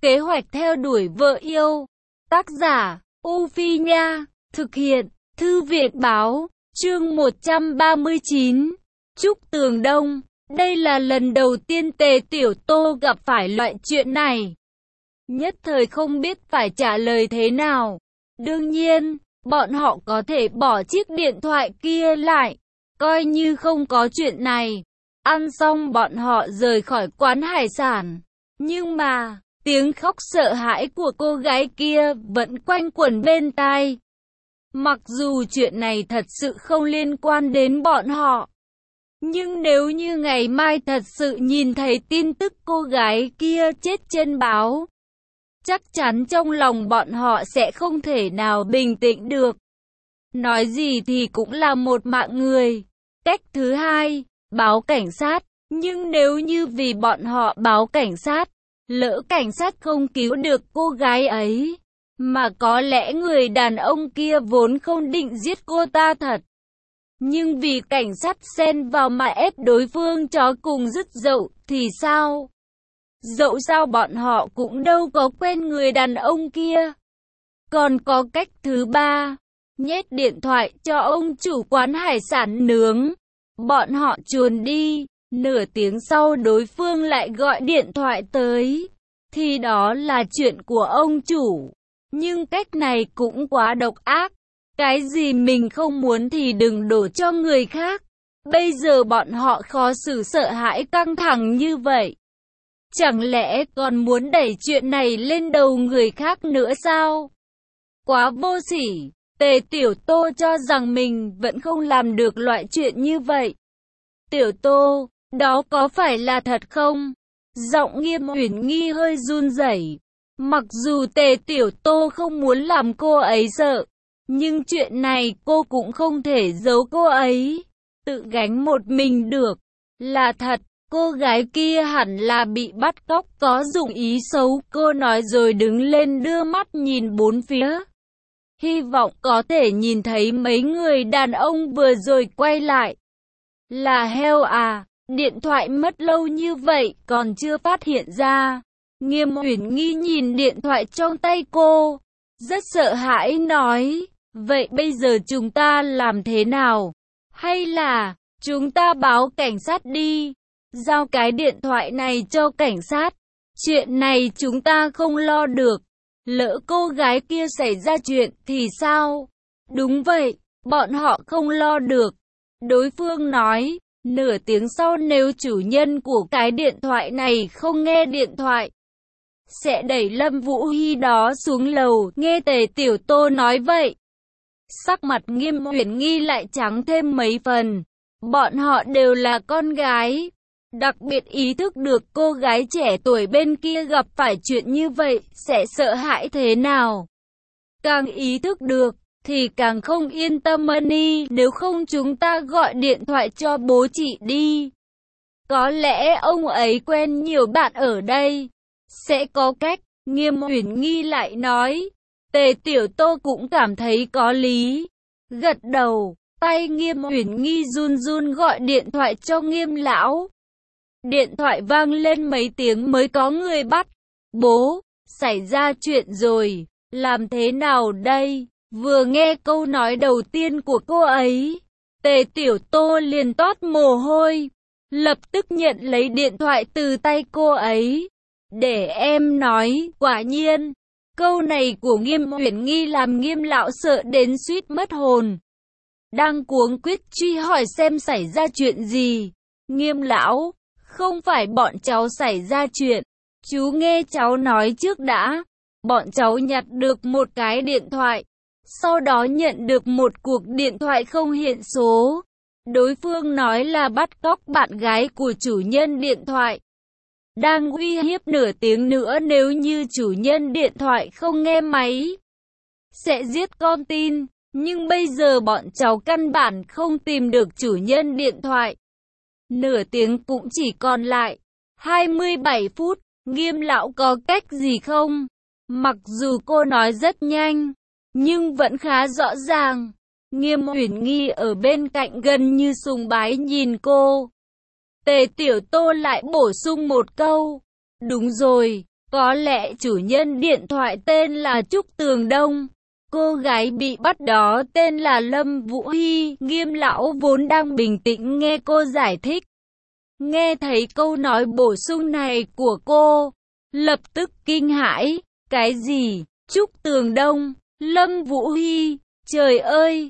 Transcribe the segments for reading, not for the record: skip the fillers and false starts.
Kế hoạch theo đuổi vợ yêu. Tác giả, U Phi Nha. Thực hiện, Thư viện Báo. Chương 139. Trúc Tường Đông. Đây là lần đầu tiên Tề Tiểu Tô gặp phải loại chuyện này. Nhất thời không biết phải trả lời thế nào. Đương nhiên, bọn họ có thể bỏ chiếc điện thoại kia lại, coi như không có chuyện này. Ăn xong bọn họ rời khỏi quán hải sản. Nhưng mà, tiếng khóc sợ hãi của cô gái kia vẫn quanh quẩn bên tai. Mặc dù chuyện này thật sự không liên quan đến bọn họ, nhưng nếu như ngày mai thật sự nhìn thấy tin tức cô gái kia chết trên báo, chắc chắn trong lòng bọn họ sẽ không thể nào bình tĩnh được. Nói gì thì cũng là một mạng người. Cách thứ hai, báo cảnh sát. Nhưng nếu như vì bọn họ báo cảnh sát, lỡ cảnh sát không cứu được cô gái ấy, mà có lẽ người đàn ông kia vốn không định giết cô ta thật, nhưng vì cảnh sát xen vào mà ép đối phương cho cùng dứt dậu thì sao? Dẫu sao bọn họ cũng đâu có quen người đàn ông kia. Còn có cách thứ ba, nhét điện thoại cho ông chủ quán hải sản nướng. Bọn họ chuồn đi, nửa tiếng sau đối phương lại gọi điện thoại tới, thì đó là chuyện của ông chủ. Nhưng cách này cũng quá độc ác. Cái gì mình không muốn thì đừng đổ cho người khác. Bây giờ bọn họ khó xử sợ hãi căng thẳng như vậy. Chẳng lẽ còn muốn đẩy chuyện này lên đầu người khác nữa sao? Quá vô sỉ. Tề Tiểu Tô cho rằng mình vẫn không làm được loại chuyện như vậy. Tiểu Tô, đó có phải là thật không? Giọng Nghiêm Uyển Nghi hơi run rẩy. Mặc dù Tề Tiểu Tô không muốn làm cô ấy sợ, nhưng chuyện này cô cũng không thể giấu cô ấy. Tự gánh một mình được. Là thật, cô gái kia hẳn là bị bắt cóc có dụng ý xấu. Cô nói rồi đứng lên đưa mắt nhìn bốn phía. Hy vọng có thể nhìn thấy mấy người đàn ông vừa rồi quay lại. Là heo à, điện thoại mất lâu như vậy còn chưa phát hiện ra. Nghiêm Uyển Nghi nhìn điện thoại trong tay cô, rất sợ hãi nói, vậy bây giờ chúng ta làm thế nào? Hay là, chúng ta báo cảnh sát đi, giao cái điện thoại này cho cảnh sát. Chuyện này chúng ta không lo được, lỡ cô gái kia xảy ra chuyện thì sao? Đúng vậy, bọn họ không lo được. Đối phương nói, nửa tiếng sau nếu chủ nhân của cái điện thoại này không nghe điện thoại, sẽ đẩy Lâm Vũ Hy đó xuống lầu. Nghe Tề Tiểu Tô nói vậy, sắc mặt Nghiêm Uyển Nghi lại trắng thêm mấy phần. Bọn họ đều là con gái, đặc biệt ý thức được cô gái trẻ tuổi bên kia gặp phải chuyện như vậy sẽ sợ hãi thế nào. Càng ý thức được thì càng không yên tâm đi. Nếu không chúng ta gọi điện thoại cho bố chị đi, có lẽ ông ấy quen nhiều bạn ở đây, sẽ có cách. Nghiêm Uyển Nghi lại nói. Tề Tiểu Tô cũng cảm thấy có lý, gật đầu. Tay Nghiêm Uyển Nghi run run gọi điện thoại cho Nghiêm lão. Điện thoại vang lên mấy tiếng mới có người bắt. Bố, xảy ra chuyện rồi, làm thế nào đây? Vừa nghe câu nói đầu tiên của cô ấy, Tề Tiểu Tô liền toát mồ hôi, lập tức nhận lấy điện thoại từ tay cô ấy. Để em nói. Quả nhiên, câu này của Nghiêm Uyển Nghi làm Nghiêm lão sợ đến suýt mất hồn. Đang cuống quýt truy hỏi xem xảy ra chuyện gì. Nghiêm lão, không phải bọn cháu xảy ra chuyện, chú nghe cháu nói trước đã. Bọn cháu nhặt được một cái điện thoại, sau đó nhận được một cuộc điện thoại không hiện số. Đối phương nói là bắt cóc bạn gái của chủ nhân điện thoại, đang uy hiếp nửa tiếng nữa nếu như chủ nhân điện thoại không nghe máy, sẽ giết con tin. Nhưng bây giờ bọn cháu căn bản không tìm được chủ nhân điện thoại. Nửa tiếng cũng chỉ còn lại 27 phút. Nghiêm lão có cách gì không? Mặc dù cô nói rất nhanh, nhưng vẫn khá rõ ràng. Nghiêm Uyển Nghi ở bên cạnh gần như sùng bái nhìn cô. Tề Tiểu Tô lại bổ sung một câu. Đúng rồi, Có lẽ chủ nhân điện thoại tên là Trúc Tường Đông. Cô gái bị bắt đó tên là Lâm Vũ Hy. Nghiêm lão vốn đang bình tĩnh nghe cô giải thích. Nghe thấy câu nói bổ sung này của cô, lập tức kinh hãi. Cái gì? Trúc Tường Đông, Lâm Vũ Hy, trời ơi,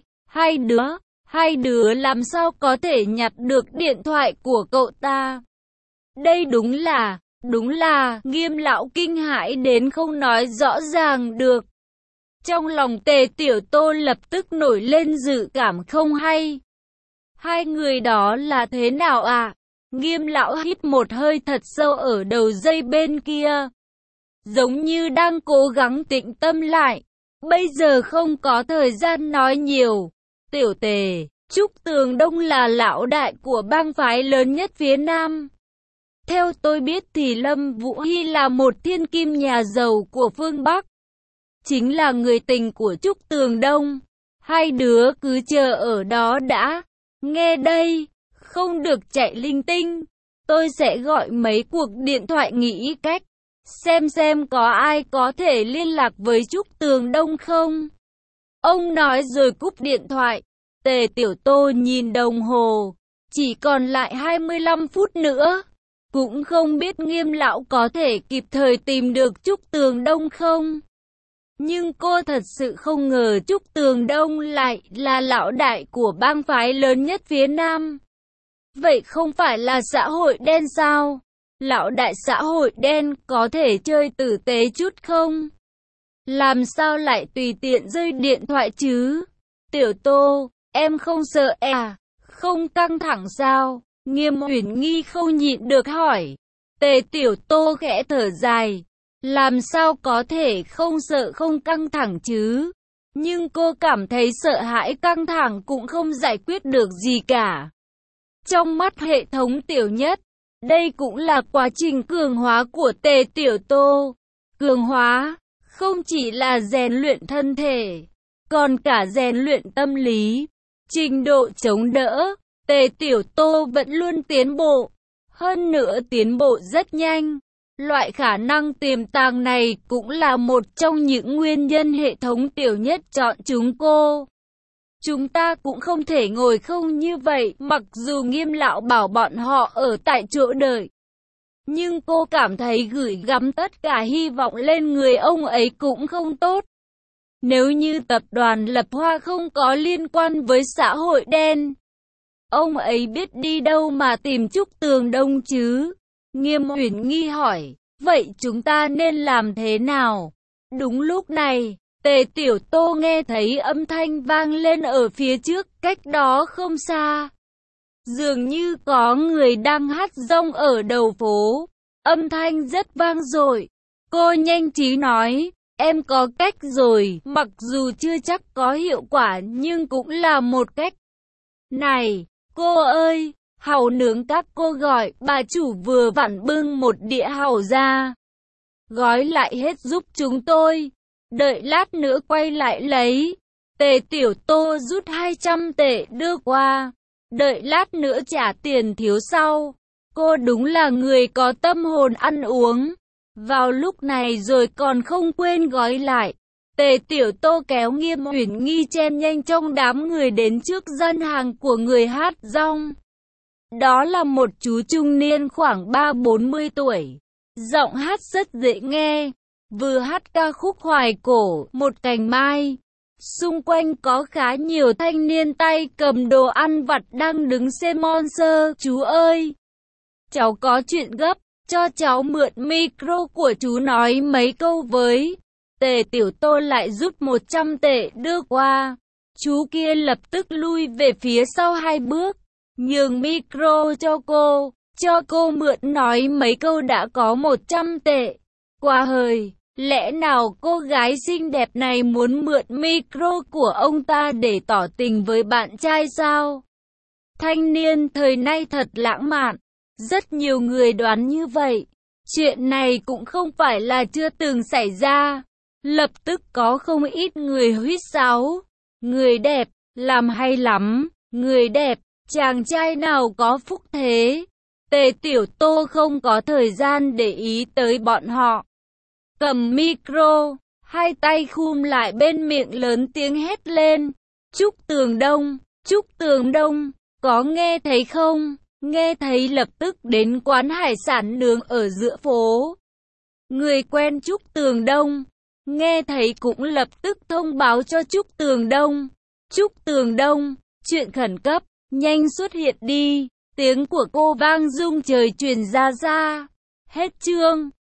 hai đứa làm sao có thể nhặt được điện thoại của cậu ta? Đây đúng là, Nghiêm lão kinh hãi đến không nói rõ ràng được. Trong lòng Tề Tiểu Tô lập tức nổi lên dự cảm không hay. Hai người đó là thế nào à? Nghiêm lão hít một hơi thật sâu ở đầu dây bên kia, giống như đang cố gắng tĩnh tâm lại. Bây giờ không có thời gian nói nhiều. Tiểu Tề, Trúc Tường Đông là lão đại của bang phái lớn nhất phía Nam. Theo tôi biết thì Lâm Vũ Hy là một thiên kim nhà giàu của phương Bắc, chính là người tình của Trúc Tường Đông. Hai đứa cứ chờ ở đó đã. Nghe đây, không được chạy linh tinh. Tôi sẽ gọi mấy cuộc điện thoại nghĩ cách, xem có ai có thể liên lạc với Trúc Tường Đông không. Ông nói rồi cúp điện thoại. Tề Tiểu Tô nhìn đồng hồ, chỉ còn lại 25 phút nữa. Cũng không biết Nghiêm lão có thể kịp thời tìm được Trúc Tường Đông không. Nhưng cô thật sự không ngờ Trúc Tường Đông lại là lão đại của bang phái lớn nhất phía Nam. Vậy không phải là xã hội đen sao? Lão đại xã hội đen có thể chơi tử tế chút không? Làm sao lại tùy tiện rơi điện thoại chứ? Tiểu Tô, em không sợ à? Không căng thẳng sao? Nghiêm Uyển Nghi không nhịn được hỏi. Tề Tiểu Tô khẽ thở dài. Làm sao có thể không sợ không căng thẳng chứ? Nhưng cô cảm thấy sợ hãi căng thẳng cũng không giải quyết được gì cả. Trong mắt hệ thống Tiểu Nhất, đây cũng là quá trình cường hóa của Tề Tiểu Tô. Cường hóa không chỉ là rèn luyện thân thể, còn cả rèn luyện tâm lý. Trình độ chống đỡ, Tề Tiểu Tô vẫn luôn tiến bộ. Hơn nữa tiến bộ rất nhanh. Loại khả năng tiềm tàng này cũng là một trong những nguyên nhân hệ thống Tiểu Nhất chọn chúng cô. Chúng ta cũng không thể ngồi không như vậy, mặc dù Nghiêm lão bảo bọn họ ở tại chỗ đợi. Nhưng cô cảm thấy gửi gắm tất cả hy vọng lên người ông ấy cũng không tốt. Nếu như tập đoàn Lập Hoa không có liên quan với xã hội đen, ông ấy biết đi đâu mà tìm Trúc Tường Đông chứ? Nghiêm Uyển Nghi hỏi, vậy chúng ta nên làm thế nào? Đúng lúc này, Tề Tiểu Tô nghe thấy âm thanh vang lên ở phía trước, cách đó không xa. Dường như có người đang hát rong ở đầu phố. Âm thanh rất vang dội. Cô nhanh trí nói, em có cách rồi, mặc dù chưa chắc có hiệu quả nhưng cũng là một cách. Này, cô ơi, hàu nướng các cô gọi, bà chủ vừa vặn bưng một đĩa hàu ra. Gói lại hết giúp chúng tôi. Đợi lát nữa quay lại lấy. Tề Tiểu Tô rút 200 tệ đưa qua. Đợi lát nữa trả tiền thiếu sau. Cô đúng là người có tâm hồn ăn uống. Vào lúc này rồi còn không quên gói lại. Tề Tiểu Tô kéo Nghiêm Uyển Nghi chen nhanh trong đám người đến trước gian hàng của người hát rong. Đó là một chú trung niên khoảng 30-40 tuổi. Giọng hát rất dễ nghe. Vừa hát ca khúc hoài cổ, một cành mai. Xung quanh có khá nhiều thanh niên tay cầm đồ ăn vặt đang đứng xem concert. Chú ơi! Cháu có chuyện gấp, cho cháu mượn micro của chú nói mấy câu với. Tề Tiểu Tô lại rút 100 tệ đưa qua. Chú kia lập tức lui về phía sau 2 bước, nhường micro cho cô mượn nói mấy câu đã có 100 tệ. Quá hời, lẽ nào cô gái xinh đẹp này muốn mượn micro của ông ta để tỏ tình với bạn trai sao? Thanh niên thời nay thật lãng mạn. Rất nhiều người đoán như vậy. Chuyện này cũng không phải là chưa từng xảy ra. Lập tức có không ít người huýt sáo. Người đẹp, làm hay lắm. Người đẹp, chàng trai nào có phúc thế. Tề Tiểu Tô không có thời gian để ý tới bọn họ. cầm micro, hai tay khum lại bên miệng lớn tiếng hét lên. Trúc Tường Đông, có nghe thấy không? Nghe thấy lập tức đến quán hải sản nướng ở giữa phố. Người quen Trúc Tường Đông, nghe thấy cũng lập tức thông báo cho Trúc Tường Đông. Trúc Tường Đông, chuyện khẩn cấp, nhanh xuất hiện đi. Tiếng của cô vang rung trời truyền ra. Hết chương.